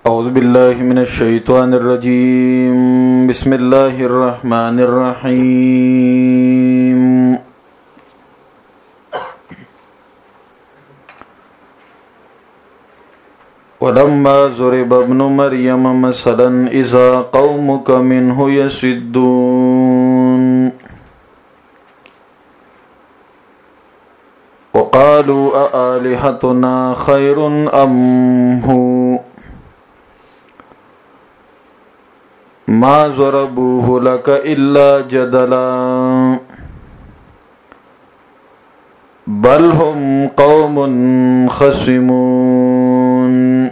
أعوذ بالله من الشيطان الرجيم بسم الله الرحمن الرحيم ولما ضرب ابن مريم مثلا إذا قومك منه يصدون وقالوا أآلهتنا خير أم هو ما ضربوه لك إلا جدلا بل هم قوم خصمون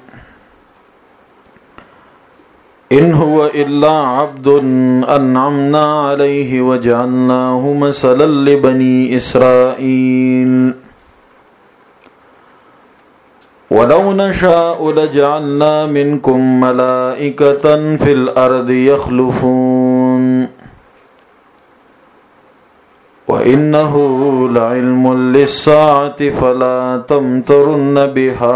إن هو إلا عبد أنعمنا عليه وجعلناه مثلا لبني إسرائيل ولو نشاء لجعلنا منكم ملائكة في الأرض يخلفون وإنه لعلم للساعة فلا تمترن بها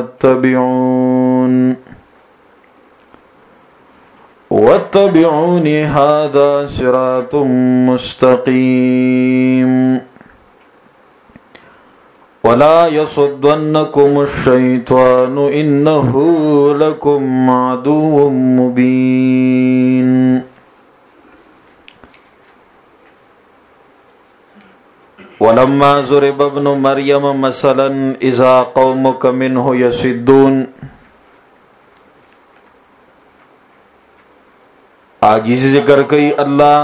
واتبعوني هذا صراط مستقيم ولا يصدنكم الشيطان إنه لكم عدو مبين ولما ضرب ابن مريم مثلا إذا قومك منه يصدون عاجز ذکر کئی اللہ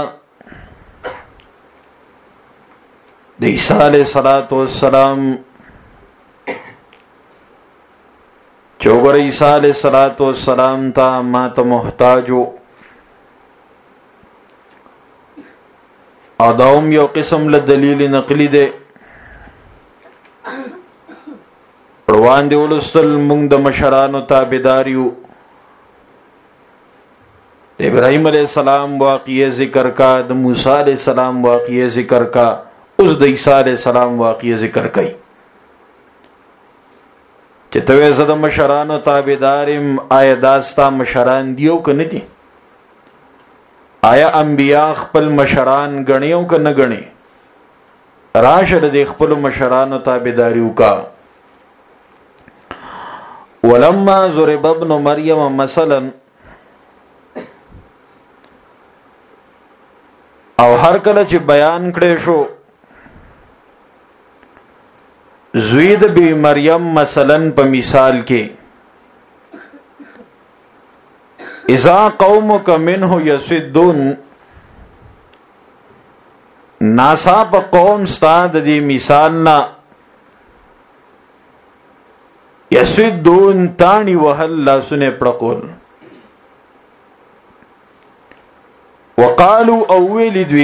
عیسیٰ علیہ السلام چوگر عیسیٰ علیہ السلام تا ما تا محتاجو اداوم یو قسم لدلیل نقلی دے روان دی ولستل مونږ د مشرانو تابعداریو ابراہیم علیہ السلام واقعی ذکر کا د موسیٰ علیہ السلام واقعی ذکر کا اس د عیسیٰ علیہ السلام واقعی ذکر کئی چتوے زد مشرانو تابعدارم آیا داستا مشران دیو که ندی آیا انبیاء خپل مشران گنیو که نگنی راشد دی خپل مشرانو تابعداریو کا ولما ضرب ابن مریم مثلا او هر کله چې بیان کړي شو زوید بی مریم مثلا په مثال کې اذا قومک منه یصدون ناسا په قوم ستا د دې مثال نا یصدون تانی وهل لاسونه پړقول وقالوا اول دوی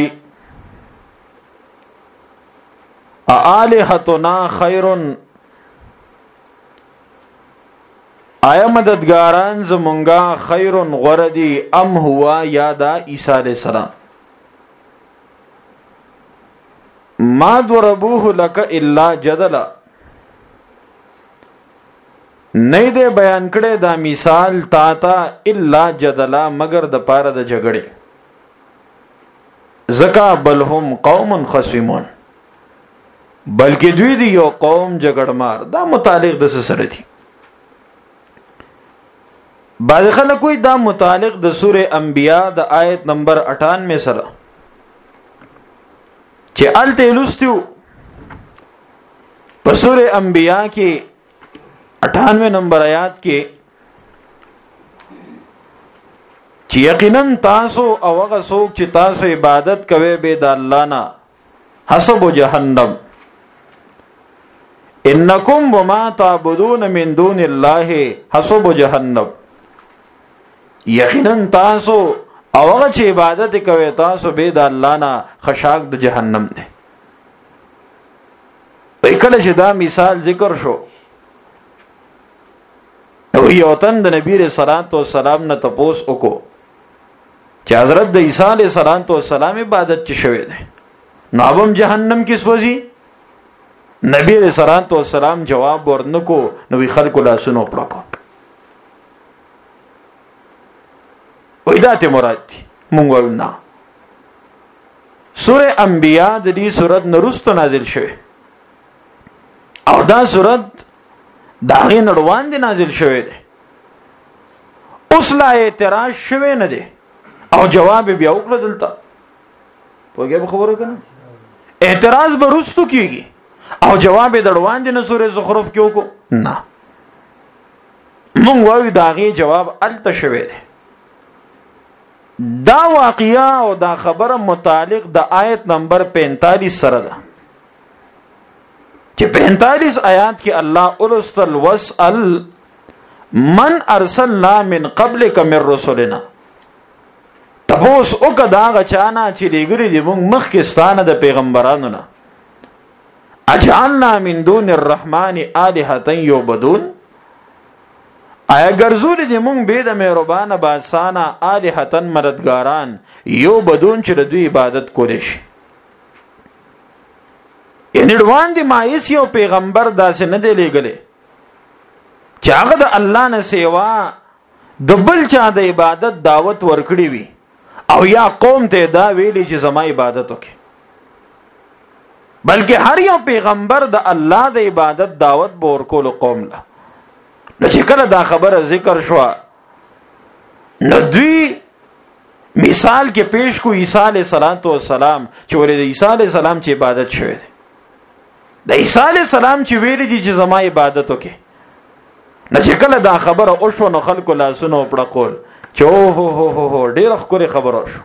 آلهتنا خیر آیا مددگاران زمونگا خیر غردی ام ہوا یادا عیسیٰ علیہ السلام ما ضربوه لك الا جدلا نہیں دے بیان کړي دا مثال تا تا الا جدلا مگر د پاره د جګړې زکا بل هم قوم خصمون بلکې دوی دی یو قوم جګړمار دا متعلق د سره دي بعض خلک کوئی دا متعلق د سوره انبیاء د آیت نمبر 98 سره چې الته لستو په سوره انبیاء کې 98 نمبر آیات کې چې یقینا تاسو او هغه څوک چې تاسو عبادت کوي به د الله نه حسب جهنم انکم وما تعبدون من دون الله حسب جهنم یقینا تاسو او هغه چې عبادت کوي تاسو به د الله نه خشاک د جهنم نه کله چې دا مثال ذکر شو او یو تن د نبی رسول الله نه تپوس وکړو چې حضرت د عیسی علیه السلام عبادت چې شوی دی نو ابم جهنم کې سوځي نبی رسول الله جواب ورنکو نو خلکو لاسونو پړکو وای دا ته مراد دي. مونږ وایو نه، سوره انبیاء د دې سورۃ نرستو نازل شوه او دا سورۃ داغه نړوان دي نازل شوه دي. اوس لا اعتراض شوه نه دي او جواب بیا وکړه دلته. پوهیږئ خبره کنه؟ اعتراض به رستو کیږي او جواب دړوان دي نه سوره زخرف کې وکړو نه. مونږ وایو داغه جواب الته شوه دي. دا واقعیا او دا خبره متعلق د آیت نمبر 45 سره ده چې 45 آیات کې الله ارسل وسأل من ارسلنا من قبلک من رسلنا. تپوس او کدا غچانا چې لګری دی مونږ مخکې ستانه د پیغمبرانو نه. اجعلنا من دون الرحمن آلهة یعبدون. آیا ګرځول دي مونږ به د مهربان بادشاہنا الہتن مددګاران یو بدون چې د دوی عبادت کولې شي. یعنی روان دي مایس یو پیغمبر داسې نه دی لګلې چې هغه د الله نه سیوا د بل چا د عبادت دعوت ورکړي وي او یا قوم ته دا ویلي چې زما عبادت وکړي، بلکې هر یو پیغمبر د الله د عبادت دعوت به ورکول قوم له. نو چې کله دا خبره ذکر شو نو دوی مثال کې پیش کو عیسی علیه السلام چې ولې د عیسی علیه السلام چې عبادت شوی دی، د عیسی علیه السلام چې ویل دي چې زما عبادت وکړي. نو چې کله دا خبره او شو نو خلکو لاسونه پړقول چې او هو ډېر ښکلې خبره شو.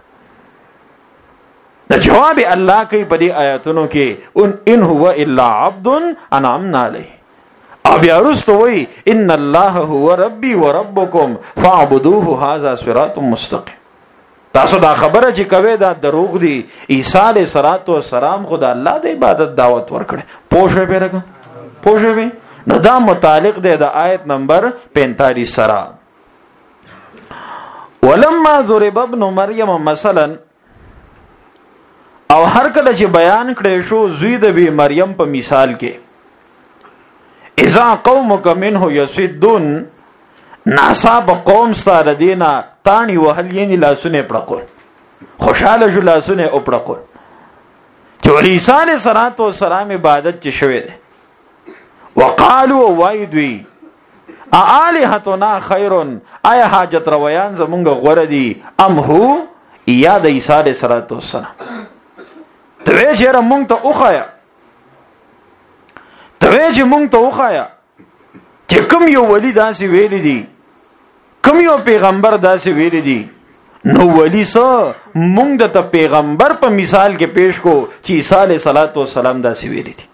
د جواب الله کوي په دې آیاتونو کې ان هو الا عبد انعمنا علیه. او بیا وروسته وایي ان الله هو ربي وربكم فاعبدوه هذا صراط مستقیم. تاسو دا خبره چې کوي دا دروغ دي. عیسی علیه السلام خدا الله د عبادت دعوت ورکړي. پوښه به راګه پوښه به نو دا متعلق دی د آیت نمبر 45 سره. ولما ضرب ابن مریم مثلا، او هر کله چې بیان کړي شو زوی د بی مریم په مثال کې، اذا قومک منه یصدون، ناصاب قوم ستاره دینا تانی وهل یې لاسونه پړقول، خوشاله جو لاسونه او پړقول چې عیسی علیه السلام عبادت چې شوی دی. وقالو وایدوی الہتنا خیر، آیا حاجت رویان زمونږ غوړه دي ام هو یا د عیسی علیه السلام. ته چیرې مونږ ته اوخایا، ته چې مونږ ته اوخایا چې کوم یو ولی داسې ویل دي، کوم یو پیغمبر داسې ویل دي. نو ولی سره مونږ د پیغمبر په مثال کې پیش کو چې عیسی علیه السلام داسې ویل دي.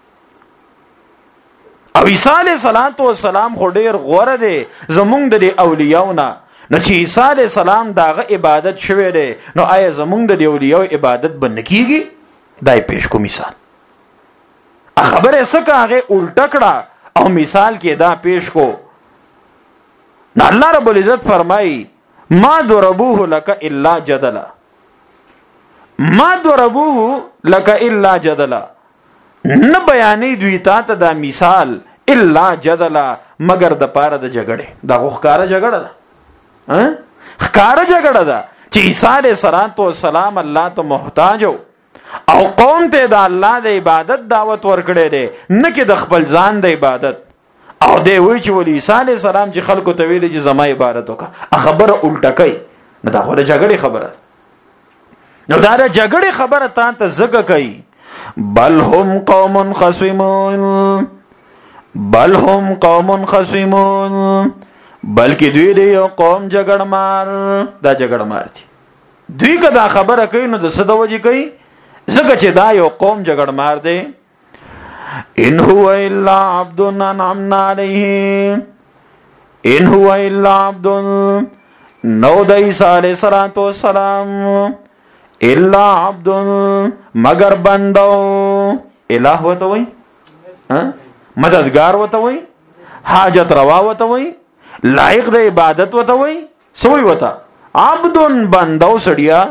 او عیسی علیه السلام خو ډیر غوړه دی زمونږ د اولیاءونه. نو چې عیسی علیه السلام داغه عبادت شوی دی، نو آیا زمونږ د اولیاء عبادت بند کیږي؟ دای پیش کو مثال. خبره سکه هغه الټه کړه او مثال کې دا پیش کو. نو الله رب العزت فرمایي ما ضربوه لك الا جدلا، ما ضربوه لك الا جدلا. نه بیانې دوی ته دا مثال الا جدلا مگر د پاره د جګړې. دا ښکارا جګړه ده، ښکارا جګړه ده چې عیسی علیه السلام الله ته محتاج او قوم ته د الله د عبادت دعوت ورکړي دي، نه کې د خپل ځان د عبادت. او دی وی چې ولې عیسی علیه السلام چې خلکو ته ویل چې زما عبادت وکړه، خبره الټه کوي. نه دا خو د جګړې خبره، نو دا د جګړې خبره ته زګه کوي. بل هم قوم خصمون، بل هم قوم خصمون، بلکې دوی دی یو قوم جګړمار. دا جګړمار دي. دوی که دا خبره کوي نو د څه د وجې کوي؟ ځکه چې دا یو قوم جګړمار دی. ان هو الا عبد انعمنا علیه، ان هو الا عبد، نو د عیسی علیه السلام الا عبد مگر بندو. الہ وته وای، مددگار وته وای، حاجت روا وته وای، لایق د عبادت وته وای، سوی وته عبد بندو سړیا.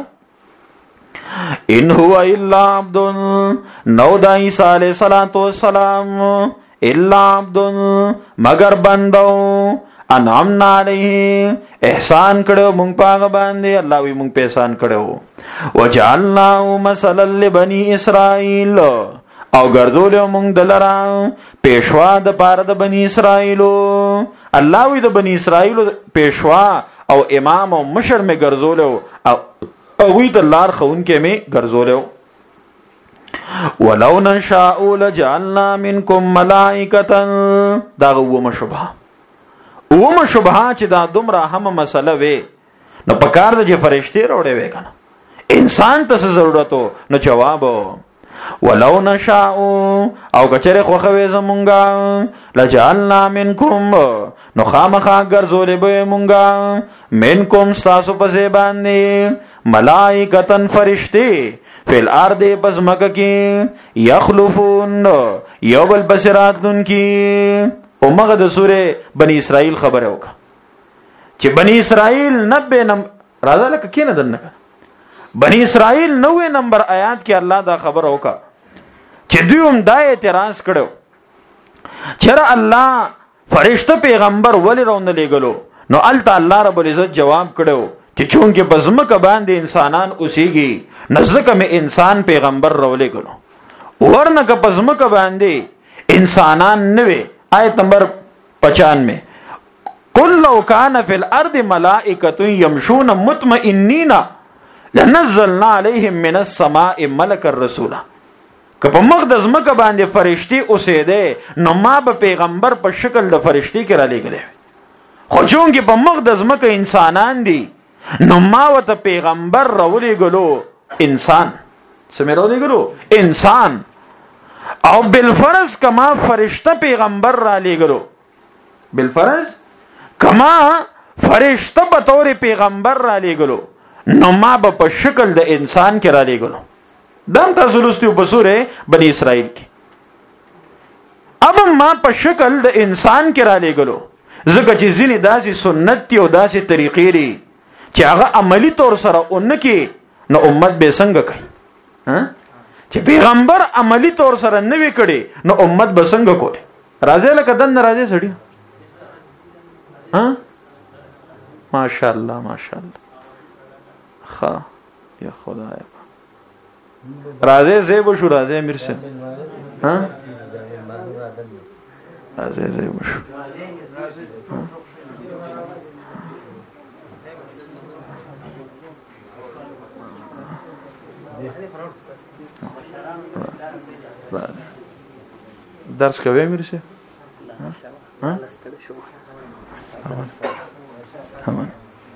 ان هو الا عبد، نو د عیسی علیه السلام الا عبد مگر بندو. انعمنا علیه احسان کړو مونږ پاغه باندې الله وی مونږ په احسان کړو وجعلنا مثلا لبنی اسرائیل او ګرځولیو مونږ دلرا پېښوا د پاره د بنی اسرائیلو الله وی د بنی اسرائیلو پېښوا او امام او مشر می ګرځولیو او وی د لار خون کې می ګرځولیو ولو نشاء لجعلنا منکم ملائکه دا ومه شبهه چې دا دومره هم مسله وي نو پکار د فرشتي وروړي وي کنه انسان ته ضرورتو نو جواب ولو نشاء او کچره خوخوي زمونږه لجعلنا منکم نو خامخا ګرځولې به مونږه منکم تاسو په زبانه ملائکتن فرشتي فل ارض پس مکه کې یخلفون یوبل بصرات دن کې او مغه د سوره بنی اسرائیل خبره وکړه چې بنی اسرائیل 90 نمبر راځه لکه کینه دنه بنی اسرائیل 90 نمبر آیات کې الله دا خبره وکړه چې دوی هم دا اعتراض کړو چې الله فرشته پیغمبر ولې راونه لګلو نو الله تعالی رب العزت جواب کړو چې چونکه بزمکه باندې انسانان اوسېږي نزدک مې انسان پیغمبر راولې کړو ورنه که بزمکه باندې انسانان نه وي آیت نمبر 95 قل لو كان في الارض ملائکه يمشون مطمئنين لنزلنا عليهم من السماء ملك الرسول که په مقدس مکه باندې فرشتي اوسېده نو ما به پیغمبر په شکل د فرشتي کې را لېږلی خو چونکه په مقدس مکه انسانان دي نو ما وته پیغمبر راولې غلو انسان سمېرو لېږلو انسان او بالفرض کما فرشتہ پیغمبر را لېږلو بالفرض کما فرشتہ په تور پیغمبر را لېږلو نو ما په شکل د انسان کې را لېږلو دم تاسو لوستو په سوره بنی اسرائیل کې اب ما په شکل د انسان کې را لېږلو ځکه چې ځینې داسې سنت او داسې طریقې لري چې هغه عملی طور سره اونکي نو امت به څنګه کوي چې پیغمبر عملی طور سره نه وی کړي نو امت به څنګه کوي راځي لکه دن راځي سړی ها ماشاءالله ماشاءالله خا یا خدای راځي زیب شو راځي امیر سے ها راځي زیب شو درس کوي امیر سے ها امان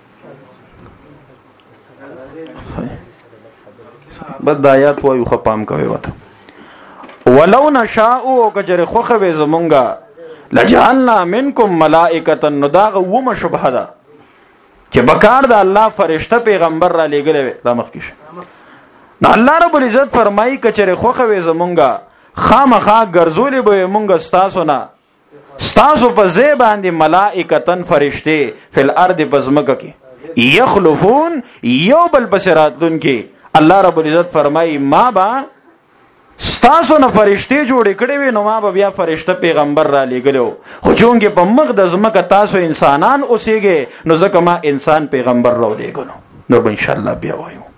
بد آیات وایو خپام کوي وته ولو نشاء او کجر خوخه زمونږه لجعلنا منکم ملائکه نداغ وم شبهه ده چې بکار د الله فرشته پیغمبر را لېګلې لا مخکې نو الله رب العزت فرمایي کچره خوخه زمونږه خامخا ګرځولې به مونږه ستاسو په ځای باندې ملائکتن فرشته فل ارض پزمکه کې یخلفون یوبل بصراتن کې الله رب العزت فرمایي ما با ستاسو نه فرشته جوړ کړي وي نو ما به بیا فرشته پیغمبر را لېګلو خو چونګه په مقدس مکه تاسو انسانان اوسېږئ نو ځکه ما انسان پیغمبر را لېګلو نو ان شاء الله بیا وایو